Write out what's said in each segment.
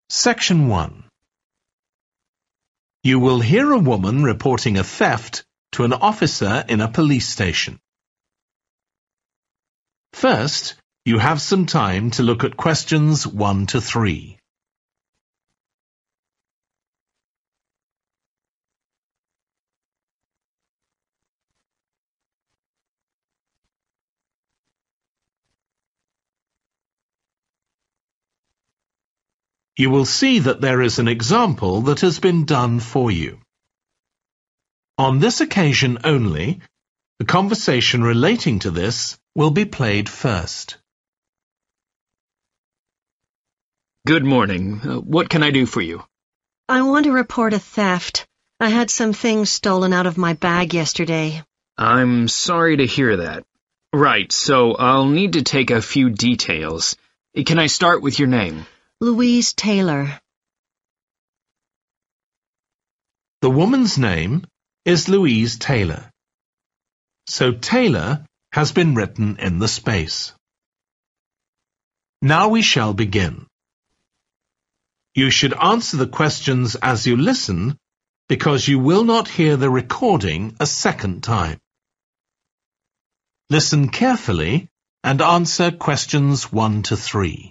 Section 1. You will hear a woman reporting a theft to an officer in a police station. First, you have some time to look at questions 1 to 3. You will see that there is an example that has been done for you. On this occasion only, the conversation relating to this will be played first. Good morning. What can I do for you? I want to report a theft. I had some things stolen out of my bag yesterday. I'm sorry to hear that. Right, so I'll need to take a few details. Can I start with your name? Louise Taylor. The woman's name is Louise Taylor. So Taylor has been written in the space. Now we shall begin. You should answer the questions as you listen because you will not hear the recording a second time. Listen carefully and answer questions 1 to 3.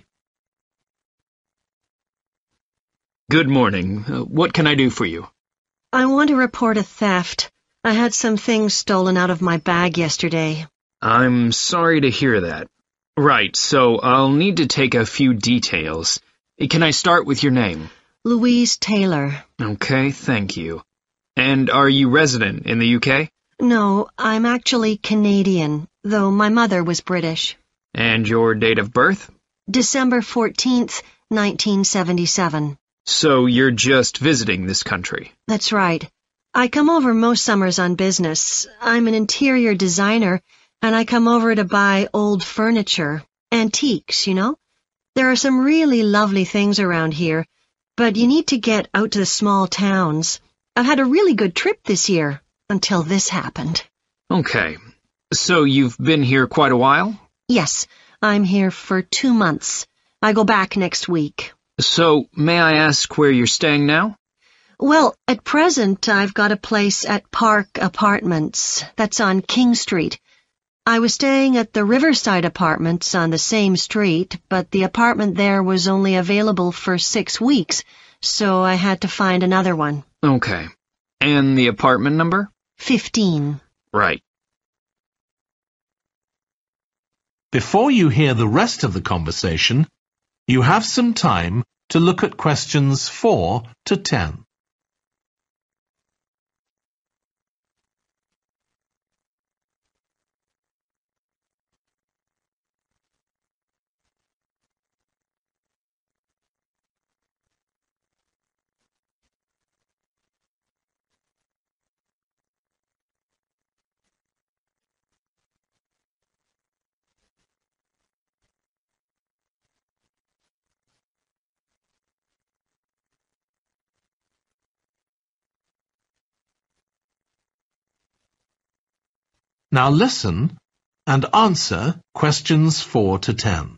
Good morning. What can I do for you? I want to report a theft. I had some things stolen out of my bag yesterday. I'm sorry to hear that. Right, so I'll need to take a few details. Can I start with your name? Louise Taylor. Okay, thank you. And are you resident in the UK? No, I'm actually Canadian, though my mother was British. And your date of birth? December 14th, 1977. So you're just visiting this country? That's right. I come over most summers on business. I'm an interior designer, and I come over to buy old furniture. Antiques, you know? There are some really lovely things around here, but you need to get out to the small towns. I've had a really good trip this year, until this happened. Okay. So you've been here quite a while? Yes, I'm here for 2 months. I go back next week. So, may I ask where you're staying now? Well, at present, I've got a place at Park Apartments. That's on King Street. I was staying at the Riverside Apartments on the same street, but the apartment there was only available for 6 weeks, so I had to find another one. Okay. And the apartment number? 15. Right. Before you hear the rest of the conversation, you have some time to look at questions 4 to 10. Now listen and answer questions 4 to 10.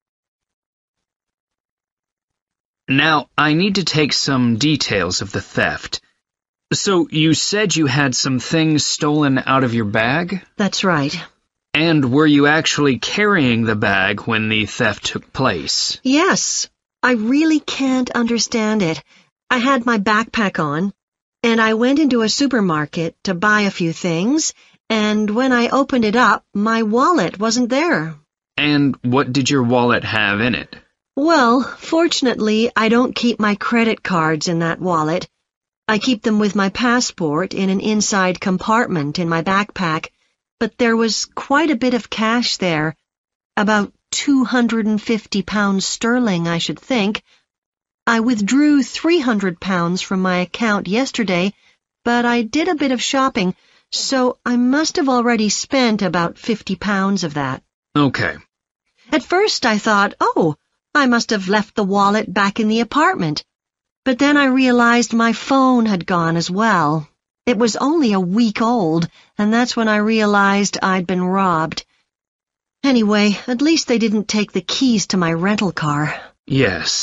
Now, I need to take some details of the theft. So, you said you had some things stolen out of your bag? That's right. And were you actually carrying the bag when the theft took place? Yes, I really can't understand it. I had my backpack on, and I went into a supermarket to buy a few things, and when I opened it up, my wallet wasn't there. And what did your wallet have in it? Well, fortunately, I don't keep my credit cards in that wallet. I keep them with my passport in an inside compartment in my backpack, but there was quite a bit of cash there, about £250 sterling, I should think. I withdrew £300 from my account yesterday, but I did a bit of shopping, so I must have already spent about £50 of that. Okay. At first I thought, oh, I must have left the wallet back in the apartment. But then I realized my phone had gone as well. It was only a week old, and that's when I realized I'd been robbed. Anyway, at least they didn't take the keys to my rental car. Yes.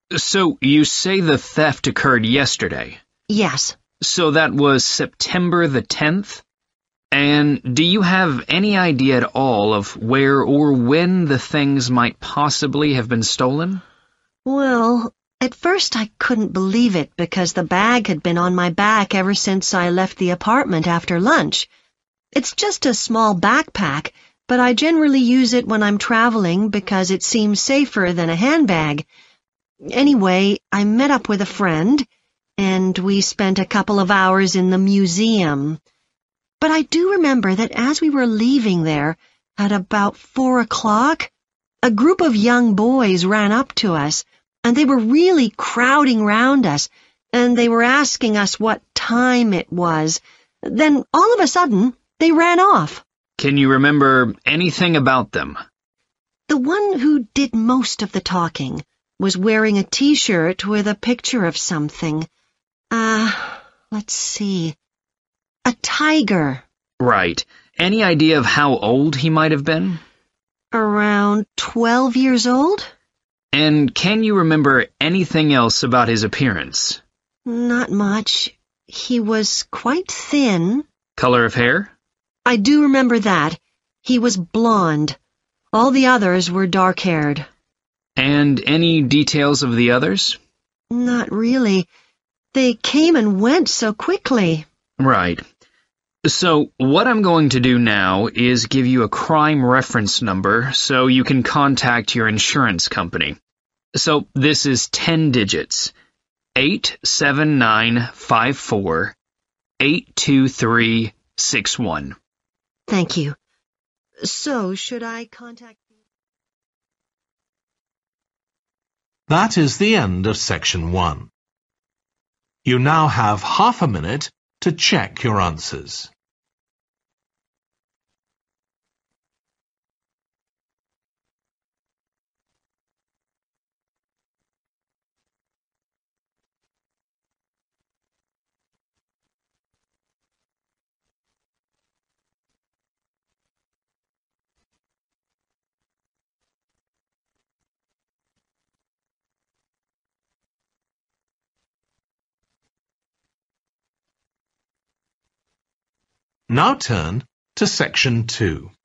So you say the theft occurred yesterday. Yes. So that was September the 10th? And do you have any idea at all of where or when the things might possibly have been stolen? Well, at first I couldn't believe it because the bag had been on my back ever since I left the apartment after lunch. It's just a small backpack, but I generally use it when I'm traveling because it seems safer than a handbag. Anyway, I met up with a friend, and we spent a couple of hours in the museum. But I do remember that as we were leaving there, at about 4 o'clock, a group of young boys ran up to us, and they were really crowding round us, and they were asking us what time it was. Then, all of a sudden, they ran off. Can you remember anything about them? The one who did most of the talking was wearing a T-shirt with a picture of something. Let's see. A tiger. Right. Any idea of how old he might have been? Around 12 years old? And can you remember anything else about his appearance? Not much. He was quite thin. Color of hair? I do remember that. He was blonde. All the others were dark-haired. And any details of the others? Not really. They came and went so quickly. Right. So what I'm going to do now is give you a crime reference number so you can contact your insurance company. So this is 10 digits. 87954 82361. Thank you. So, should I contact you? That is the end of section 1. You now have half a minute to check your answers. Now turn to section 2.